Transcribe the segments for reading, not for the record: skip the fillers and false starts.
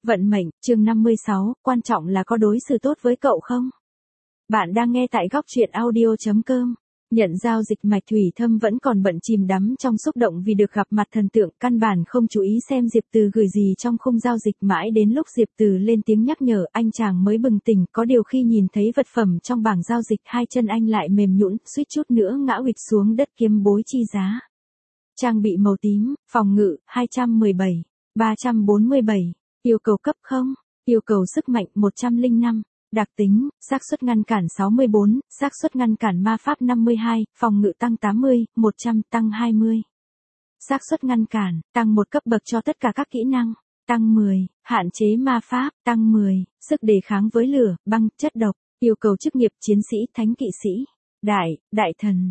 Vận mệnh, chương 56, quan trọng là có đối xử tốt với cậu không? Bạn đang nghe tại góc truyện audio.com. Nhận giao dịch Mạch Thủy Thâm vẫn còn bận chìm đắm trong xúc động vì được gặp mặt thần tượng, căn bản không chú ý xem Diệp Từ gửi gì trong khung giao dịch, mãi đến lúc Diệp Từ lên tiếng nhắc nhở anh chàng mới bừng tỉnh. Có điều khi nhìn thấy vật phẩm trong bảng giao dịch, hai chân anh lại mềm nhũn, suýt chút nữa ngã huỵch xuống đất. Kiếm bối chi giá. Trang bị màu tím, phòng ngự 217, 347. Yêu cầu cấp không? Yêu cầu sức mạnh 105. Đặc tính, xác suất ngăn cản 64, xác suất ngăn cản ma pháp 52, phòng ngự tăng 80, 100 tăng 20. Xác suất ngăn cản, tăng 1 cấp bậc cho tất cả các kỹ năng, tăng 10, hạn chế ma pháp, tăng 10, sức đề kháng với lửa, băng, chất độc. Yêu cầu chức nghiệp chiến sĩ, thánh kỵ sĩ. Đại thần,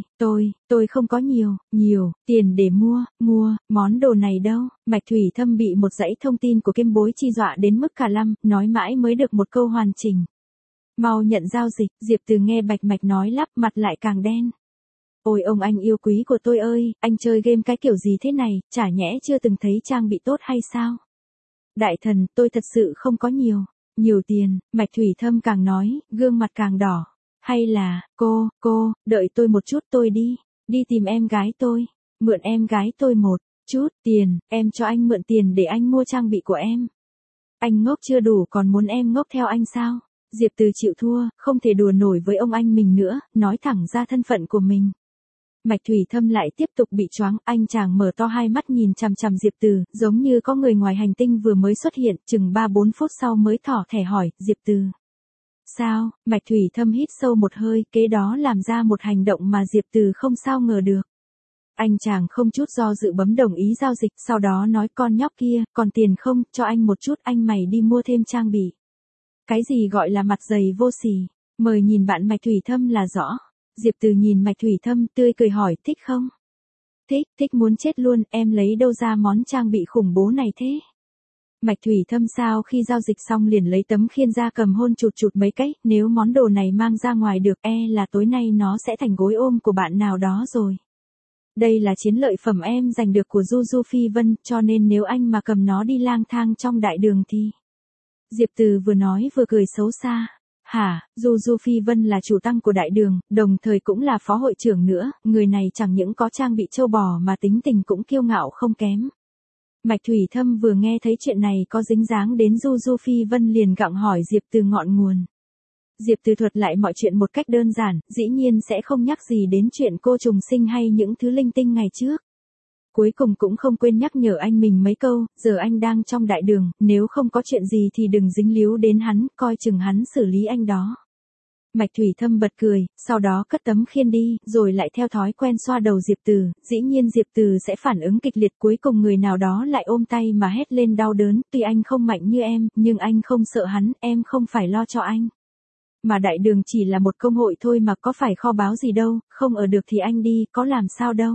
tôi không có nhiều tiền để mua món đồ này đâu. Mạch Thủy Thâm bị một dãy thông tin của Kim Bối Chi dọa đến mức cả lăm, nói mãi mới được một câu hoàn chỉnh. Mau nhận giao dịch. Diệp Từ nghe Bạch Mạch nói lắp, mặt lại càng đen. Ôi ông anh yêu quý của tôi ơi, anh chơi game cái kiểu gì thế này, chả nhẽ chưa từng thấy trang bị tốt hay sao? Đại thần, tôi thật sự không có nhiều tiền. Mạch Thủy Thâm càng nói, gương mặt càng đỏ. Hay là, cô, đợi tôi một chút, tôi đi tìm em gái tôi, mượn em gái tôi một chút tiền, em cho anh mượn tiền để anh mua trang bị của em. Anh ngốc chưa đủ còn muốn em ngốc theo anh sao? Diệp Từ chịu thua, không thể đùa nổi với ông anh mình nữa, nói thẳng ra thân phận của mình. Mạch Thủy Thâm lại tiếp tục bị choáng, anh chàng mở to hai mắt nhìn chằm chằm Diệp Từ, giống như có người ngoài hành tinh vừa mới xuất hiện, chừng 3-4 phút sau mới thỏ thẻ hỏi, Diệp Từ. Sao? Mạch Thủy Thâm hít sâu một hơi, kế đó làm ra một hành động mà Diệp Từ không sao ngờ được. Anh chàng không chút do dự bấm đồng ý giao dịch, sau đó nói con nhóc kia, còn tiền không, cho anh một chút, anh mày đi mua thêm trang bị. Cái gì gọi là mặt dày vô sỉ, mời nhìn bạn Mạch Thủy Thâm là rõ. Diệp Từ nhìn Mạch Thủy Thâm tươi cười hỏi, thích không? Thích muốn chết luôn, em lấy đâu ra món trang bị khủng bố này thế? Mạch Thủy Thâm sau khi giao dịch xong liền lấy tấm khiên ra cầm hôn chụt mấy cái, nếu món đồ này mang ra ngoài được là tối nay nó sẽ thành gối ôm của bạn nào đó rồi. Đây là chiến lợi phẩm em giành được của Du Phi Vân, cho nên nếu anh mà cầm nó đi lang thang trong đại đường thì... Diệp Từ vừa nói vừa cười xấu xa. Hả, Du Phi Vân là chủ tăng của đại đường, đồng thời cũng là phó hội trưởng nữa, người này chẳng những có trang bị châu bò mà tính tình cũng kiêu ngạo không kém. Mạch Thủy Thâm vừa nghe thấy chuyện này có dính dáng đến Du Phi Vân liền gặng hỏi Diệp Từ ngọn nguồn. Diệp Từ thuật lại mọi chuyện một cách đơn giản, dĩ nhiên sẽ không nhắc gì đến chuyện cô trùng sinh hay những thứ linh tinh ngày trước. Cuối cùng cũng không quên nhắc nhở anh mình mấy câu, giờ anh đang trong đại đường, nếu không có chuyện gì thì đừng dính líu đến hắn, coi chừng hắn xử lý anh đó. Mạch Thủy Thâm bật cười, sau đó cất tấm khiên đi, rồi lại theo thói quen xoa đầu Diệp Từ, dĩ nhiên Diệp Từ sẽ phản ứng kịch liệt, cuối cùng người nào đó lại ôm tay mà hét lên đau đớn, tuy anh không mạnh như em, nhưng anh không sợ hắn, em không phải lo cho anh. Mà đại đường chỉ là một công hội thôi mà có phải kho báu gì đâu, không ở được thì anh đi, có làm sao đâu.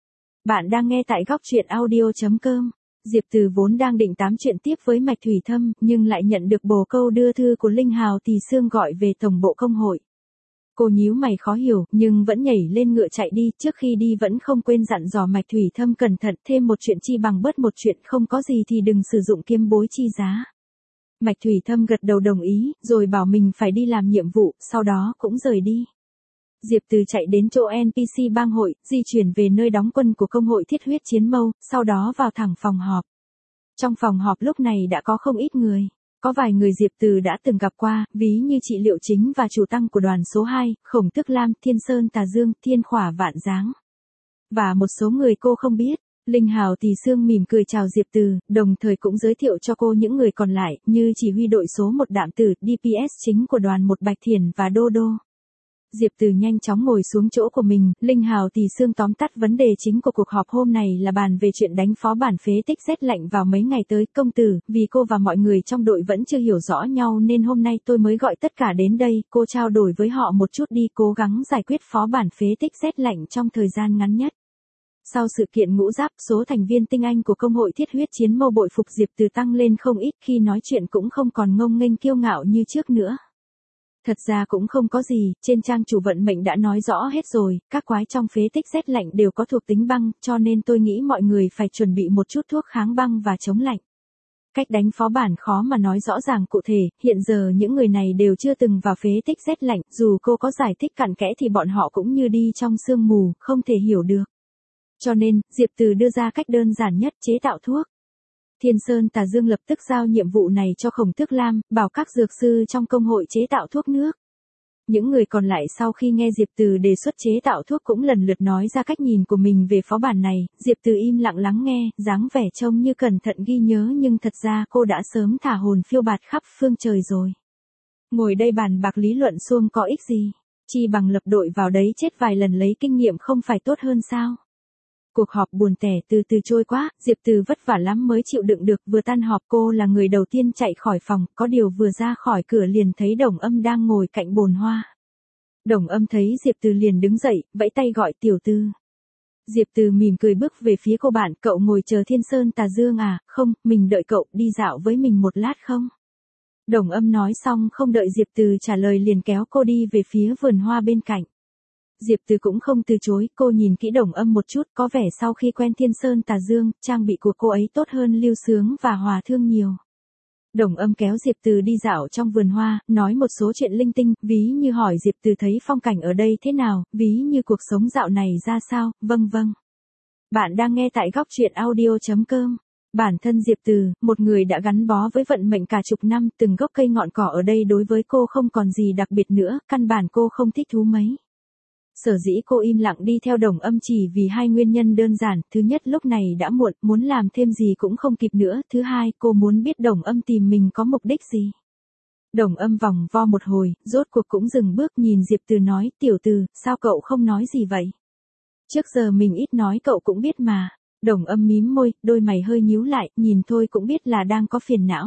Bạn đang nghe tại góc truyện audio.com. Diệp Từ vốn đang định tám chuyện tiếp với Mạch Thủy Thâm, nhưng lại nhận được bồ câu đưa thư của Linh Hào Tỳ Xương gọi về tổng bộ công hội. Cô nhíu mày khó hiểu, nhưng vẫn nhảy lên ngựa chạy đi, trước khi đi vẫn không quên dặn dò Mạch Thủy Thâm cẩn thận, thêm một chuyện chi bằng bớt một chuyện, không có gì thì đừng sử dụng kiếm bối chi giá. Mạch Thủy Thâm gật đầu đồng ý, rồi bảo mình phải đi làm nhiệm vụ, sau đó cũng rời đi. Diệp Từ chạy đến chỗ NPC bang hội, di chuyển về nơi đóng quân của công hội Thiết Huyết Chiến Mâu, sau đó vào thẳng phòng họp. Trong phòng họp lúc này đã có không ít người. Có vài người Diệp Từ đã từng gặp qua, ví như chị Liệu Chính và chủ tăng của đoàn số 2, Khổng Tức Lam, Thiên Sơn Tà Dương, Thiên Khỏa Vạn Giáng. Và một số người cô không biết. Linh Hào Tỳ Xương mỉm cười chào Diệp Từ, đồng thời cũng giới thiệu cho cô những người còn lại, như chỉ huy đội số 1 Đạm Tử, DPS chính của đoàn 1 Bạch Thiền và Đô Đô. Diệp Từ nhanh chóng ngồi xuống chỗ của mình, Linh Hào Tỳ Xương tóm tắt vấn đề chính của cuộc họp hôm này là bàn về chuyện đánh phó bản phế tích rét lạnh vào mấy ngày tới. Công tử, vì cô và mọi người trong đội vẫn chưa hiểu rõ nhau nên hôm nay tôi mới gọi tất cả đến đây, cô trao đổi với họ một chút đi, cố gắng giải quyết phó bản phế tích rét lạnh trong thời gian ngắn nhất. Sau sự kiện ngũ giáp, số thành viên tinh anh của công hội Thiết Huyết Chiến Mâu bội phục Diệp Từ tăng lên không ít, khi nói chuyện cũng không còn ngông nghênh kiêu ngạo như trước nữa. Thật ra cũng không có gì, trên trang chủ vận mệnh đã nói rõ hết rồi, các quái trong phế tích rét lạnh đều có thuộc tính băng, cho nên tôi nghĩ mọi người phải chuẩn bị một chút thuốc kháng băng và chống lạnh. Cách đánh phó bản khó mà nói rõ ràng cụ thể, hiện giờ những người này đều chưa từng vào phế tích rét lạnh, dù cô có giải thích cặn kẽ thì bọn họ cũng như đi trong sương mù, không thể hiểu được. Cho nên, Diệp Từ đưa ra cách đơn giản nhất, chế tạo thuốc. Thiên Sơn Tà Dương lập tức giao nhiệm vụ này cho Khổng Tước Lam, bảo các dược sư trong công hội chế tạo thuốc nước. Những người còn lại sau khi nghe Diệp Từ đề xuất chế tạo thuốc cũng lần lượt nói ra cách nhìn của mình về phó bản này, Diệp Từ im lặng lắng nghe, dáng vẻ trông như cẩn thận ghi nhớ nhưng thật ra cô đã sớm thả hồn phiêu bạt khắp phương trời rồi. Ngồi đây bàn bạc lý luận suông có ích gì, chi bằng lập đội vào đấy chết vài lần lấy kinh nghiệm không phải tốt hơn sao? Cuộc họp buồn tẻ từ từ trôi qua, Diệp Từ vất vả lắm mới chịu đựng được, vừa tan họp cô là người đầu tiên chạy khỏi phòng, có điều vừa ra khỏi cửa liền thấy Đồng Âm đang ngồi cạnh bồn hoa. Đồng Âm thấy Diệp Từ liền đứng dậy, vẫy tay gọi Tiểu Tư. Diệp Từ mỉm cười bước về phía cô bạn, cậu ngồi chờ Thiên Sơn Tà Dương à, không, mình đợi cậu, đi dạo với mình một lát không? Đồng Âm nói xong không đợi Diệp Từ trả lời liền kéo cô đi về phía vườn hoa bên cạnh. Diệp Từ cũng không từ chối, cô nhìn kỹ Đồng Âm một chút, có vẻ sau khi quen Thiên Sơn Tà Dương, trang bị của cô ấy tốt hơn Lưu Sướng và Hòa Thương nhiều. Đồng Âm kéo Diệp Từ đi dạo trong vườn hoa, nói một số chuyện linh tinh, ví như hỏi Diệp Từ thấy phong cảnh ở đây thế nào, ví như cuộc sống dạo này ra sao, vâng. Bạn đang nghe tại góc truyện audio.com. Bản thân Diệp Từ, một người đã gắn bó với vận mệnh cả chục năm, từng gốc cây ngọn cỏ ở đây đối với cô không còn gì đặc biệt nữa, căn bản cô không thích thú mấy. Sở dĩ cô im lặng đi theo Đồng Âm chỉ vì hai nguyên nhân đơn giản, thứ nhất lúc này đã muộn, muốn làm thêm gì cũng không kịp nữa, thứ hai cô muốn biết Đồng Âm tìm mình có mục đích gì. Đồng Âm vòng vo một hồi, rốt cuộc cũng dừng bước nhìn Diệp Từ nói, Tiểu Từ, sao cậu không nói gì vậy? Trước giờ mình ít nói cậu cũng biết mà. Đồng Âm mím môi, đôi mày hơi nhíu lại, nhìn thôi cũng biết là đang có phiền não.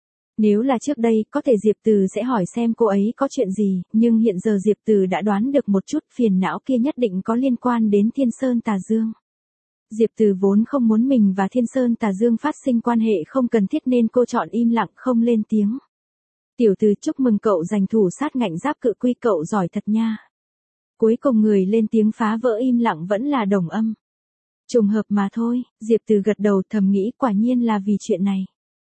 Nếu là trước đây, có thể Diệp Từ sẽ hỏi xem cô ấy có chuyện gì, nhưng hiện giờ Diệp Từ đã đoán được một chút, phiền não kia nhất định có liên quan đến Thiên Sơn Tà Dương. Diệp Từ vốn không muốn mình và Thiên Sơn Tà Dương phát sinh quan hệ không cần thiết nên cô chọn im lặng không lên tiếng. Tiểu Từ, chúc mừng cậu giành thủ sát ngạnh giáp cự quy, cậu giỏi thật nha. Cuối cùng người lên tiếng phá vỡ im lặng vẫn là Đồng Âm. Trùng hợp mà thôi, Diệp Từ gật đầu thầm nghĩ quả nhiên là vì chuyện này.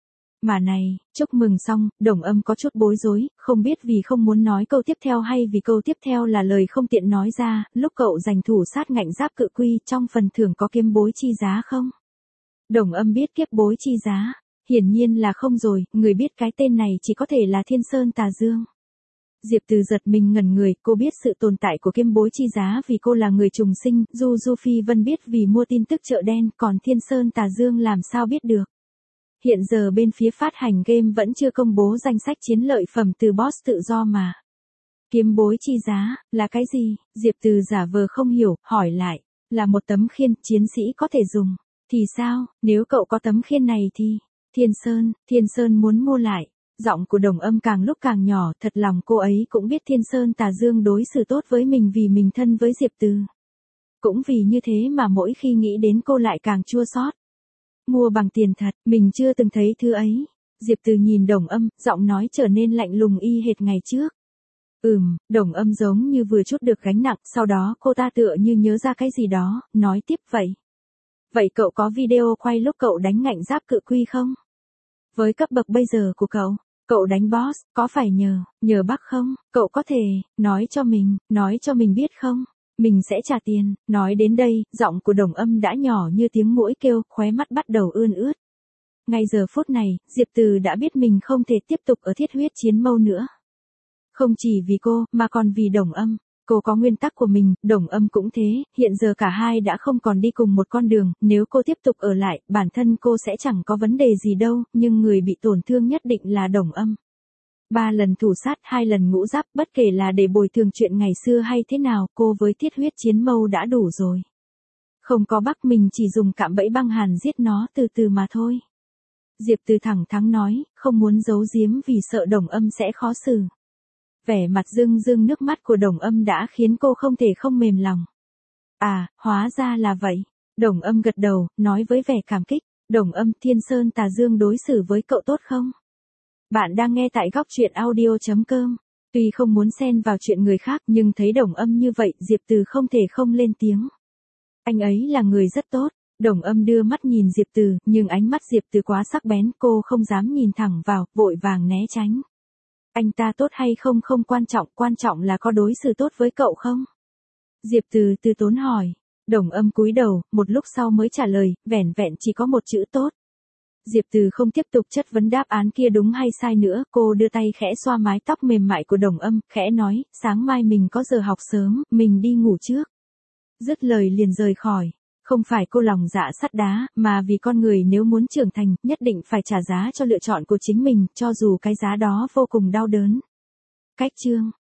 Mà này, chúc mừng xong, Đồng Âm có chút bối rối, không biết vì không muốn nói câu tiếp theo hay vì câu tiếp theo là lời không tiện nói ra, lúc cậu giành thủ sát ngạnh giáp cự quy trong phần thưởng có kiêm bối chi giá không? Đồng Âm biết kiếp bối chi giá, hiển nhiên là không rồi, người biết cái tên này chỉ có thể là Thiên Sơn Tà Dương. Diệp Từ giật mình ngẩn người, cô biết sự tồn tại của kiêm bối chi giá vì cô là người trùng sinh, Du Phi Vân biết vì mua tin tức chợ đen, còn Thiên Sơn Tà Dương làm sao biết được. Hiện giờ bên phía phát hành game vẫn chưa công bố danh sách chiến lợi phẩm từ boss tự do mà. Kiếm bối chi giá, là cái gì? Diệp Từ giả vờ không hiểu, hỏi lại. Là một tấm khiên, chiến sĩ có thể dùng. Thì sao, nếu cậu có tấm khiên này thì... Thiên Sơn muốn mua lại. Giọng của Đồng Âm càng lúc càng nhỏ, thật lòng cô ấy cũng biết Thiên Sơn Tà Dương đối xử tốt với mình vì mình thân với Diệp Từ. Cũng vì như thế mà mỗi khi nghĩ đến cô lại càng chua xót. Mua bằng tiền thật, mình chưa từng thấy thứ ấy. Diệp Từ nhìn Đồng Âm, giọng nói trở nên lạnh lùng y hệt ngày trước. Đồng Âm giống như vừa trút được gánh nặng, sau đó cô ta tựa như nhớ ra cái gì đó, nói tiếp vậy. Vậy cậu có video quay lúc cậu đánh ngạnh giáp cự quy không? Với cấp bậc bây giờ của cậu đánh boss, có phải nhờ Bắc không? Cậu có thể, nói cho mình biết không? Mình sẽ trả tiền. Nói đến đây, giọng của Đồng Âm đã nhỏ như tiếng muỗi kêu, khóe mắt bắt đầu ươn ướt. Ngay giờ phút này, Diệp Từ đã biết mình không thể tiếp tục ở thiết huyết chiến mâu nữa. Không chỉ vì cô, mà còn vì Đồng Âm. Cô có nguyên tắc của mình, Đồng Âm cũng thế, hiện giờ cả hai đã không còn đi cùng một con đường, nếu cô tiếp tục ở lại, bản thân cô sẽ chẳng có vấn đề gì đâu, nhưng người bị tổn thương nhất định là Đồng Âm. 3 lần thủ sát, 2 lần ngũ giáp, bất kể là để bồi thường chuyện ngày xưa hay thế nào, cô với thiết huyết chiến mâu đã đủ rồi. Không có Bắc mình chỉ dùng cạm bẫy băng hàn giết nó từ từ mà thôi. Diệp Từ thẳng thắn nói, không muốn giấu giếm vì sợ Đồng Âm sẽ khó xử. Vẻ mặt rưng rưng nước mắt của Đồng Âm đã khiến cô không thể không mềm lòng. À, hóa ra là vậy. Đồng Âm gật đầu, nói với vẻ cảm kích. Đồng Âm, Thiên Sơn Tà Dương đối xử với cậu tốt không? Bạn đang nghe tại góc truyện audio.com. Tuy không muốn xen vào chuyện người khác nhưng thấy Đồng Âm như vậy, Diệp Từ không thể không lên tiếng. Anh ấy là người rất tốt. Đồng Âm đưa mắt nhìn Diệp Từ, nhưng ánh mắt Diệp Từ quá sắc bén, cô không dám nhìn thẳng vào, vội vàng né tránh. Anh ta tốt hay không không quan trọng là có đối xử tốt với cậu không? Diệp Từ từ tốn hỏi. Đồng Âm cúi đầu, một lúc sau mới trả lời, vẻn vẹn chỉ có một chữ tốt. Diệp Từ không tiếp tục chất vấn đáp án kia đúng hay sai nữa, cô đưa tay khẽ xoa mái tóc mềm mại của Đồng Âm, khẽ nói, sáng mai mình có giờ học sớm, mình đi ngủ trước. Dứt lời liền rời khỏi. Không phải cô lòng dạ sắt đá, mà vì con người nếu muốn trưởng thành, nhất định phải trả giá cho lựa chọn của chính mình, cho dù cái giá đó vô cùng đau đớn. Cách chương